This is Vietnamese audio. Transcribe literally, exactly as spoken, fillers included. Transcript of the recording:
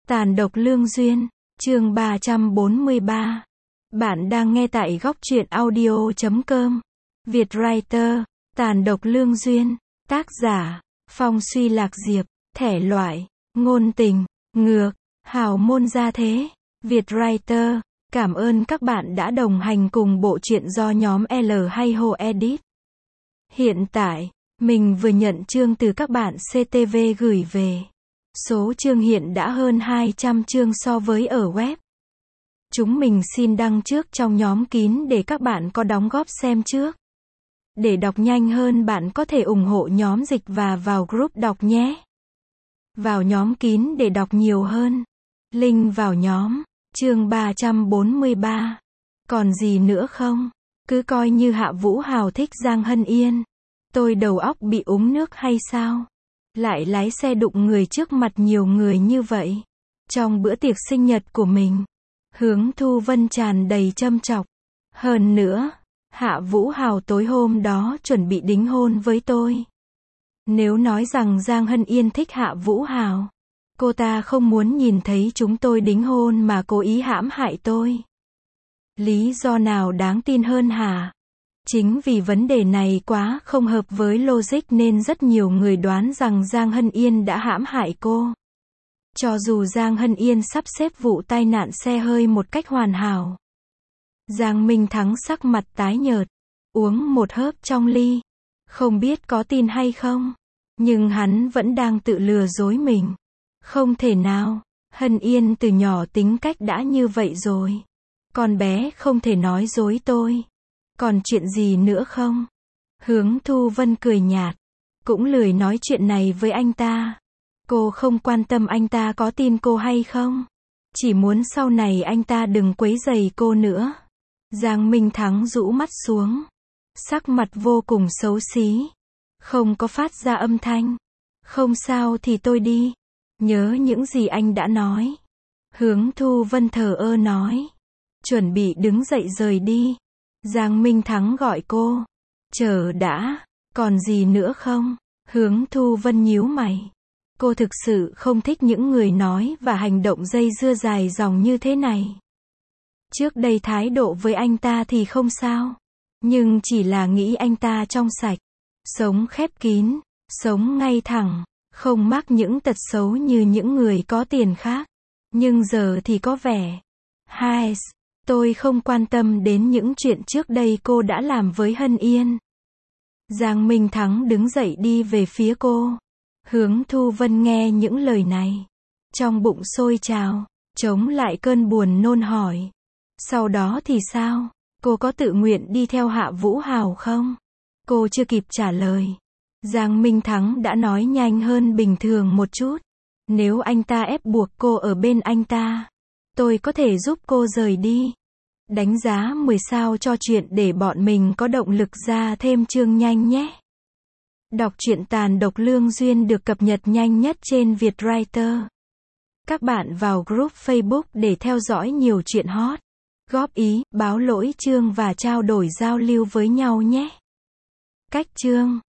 Tàn độc lương duyên, chương ba trăm bốn mươi ba. Bạn đang nghe tại góc truyện audio chấm com. Vietwriter, Tàn độc lương duyên, tác giả, Phong Suy Lạc Diệp, thể loại, ngôn tình, ngược, hào môn gia thế. Vietwriter, cảm ơn các bạn đã đồng hành cùng bộ truyện do nhóm L hay Ho edit. Hiện tại, mình vừa nhận chương từ các bạn xê tê vê gửi về. Số chương hiện đã hơn hai trăm chương so với ở web. Chúng mình xin đăng trước trong nhóm kín để các bạn có đóng góp xem trước. Để đọc nhanh hơn bạn có thể ủng hộ nhóm dịch và vào group đọc nhé. Vào nhóm kín để đọc nhiều hơn. Link vào nhóm. Chương ba trăm bốn mươi ba. Còn gì nữa không? Cứ coi như Hạ Vũ Hào thích Giang Hân Yên. Tôi đầu óc bị uống nước hay sao? Lại lái xe đụng người trước mặt nhiều người như vậy. Trong bữa tiệc sinh nhật của mình, Hướng Thu Vân tràn đầy châm chọc. Hơn nữa, Hạ Vũ Hào tối hôm đó chuẩn bị đính hôn với tôi. Nếu nói rằng Giang Hân Yên thích Hạ Vũ Hào, cô ta không muốn nhìn thấy chúng tôi đính hôn mà cố ý hãm hại tôi. Lý do nào đáng tin hơn hả? Chính vì vấn đề này quá không hợp với logic nên rất nhiều người đoán rằng Giang Hân Yên đã hãm hại cô. Cho dù Giang Hân Yên sắp xếp vụ tai nạn xe hơi một cách hoàn hảo. Giang Minh Thắng sắc mặt tái nhợt, uống một hớp trong ly. Không biết có tin hay không, nhưng hắn vẫn đang tự lừa dối mình. Không thể nào, Hân Yên từ nhỏ tính cách đã như vậy rồi. Con bé không thể nói dối tôi. Còn chuyện gì nữa không? Hướng Thu Vân cười nhạt. Cũng lười nói chuyện này với anh ta. Cô không quan tâm anh ta có tin cô hay không. Chỉ muốn sau này anh ta đừng quấy rầy cô nữa. Giang Minh Thắng rũ mắt xuống. Sắc mặt vô cùng xấu xí. Không có phát ra âm thanh. Không sao thì tôi đi. Nhớ những gì anh đã nói. Hướng Thu Vân thờ ơ nói. Chuẩn bị đứng dậy rời đi. Giang Minh Thắng gọi cô. Chờ đã, còn gì nữa không? Hướng Thu Vân nhíu mày. Cô thực sự không thích những người nói và hành động dây dưa dài dòng như thế này. Trước đây thái độ với anh ta thì không sao. Nhưng chỉ là nghĩ anh ta trong sạch. Sống khép kín, sống ngay thẳng, không mắc những tật xấu như những người có tiền khác. Nhưng giờ thì có vẻ. Hai, tôi không quan tâm đến những chuyện trước đây cô đã làm với Hân Yên. Giang Minh Thắng đứng dậy đi về phía cô. Hướng Thu Vân nghe những lời này. Trong bụng sôi trào, chống lại cơn buồn nôn hỏi. Sau đó thì sao? Cô có tự nguyện đi theo Hạ Vũ Hào không? Cô chưa kịp trả lời. Giang Minh Thắng đã nói nhanh hơn bình thường một chút. Nếu anh ta ép buộc cô ở bên anh ta, tôi có thể giúp cô rời đi. Đánh giá mười sao cho chuyện để bọn mình có động lực ra thêm chương nhanh nhé. Đọc truyện Tàn độc lương duyên được cập nhật nhanh nhất trên Vietwriter. Các bạn vào group Facebook để theo dõi nhiều chuyện hot, góp ý, báo lỗi chương và trao đổi giao lưu với nhau nhé. Cách chương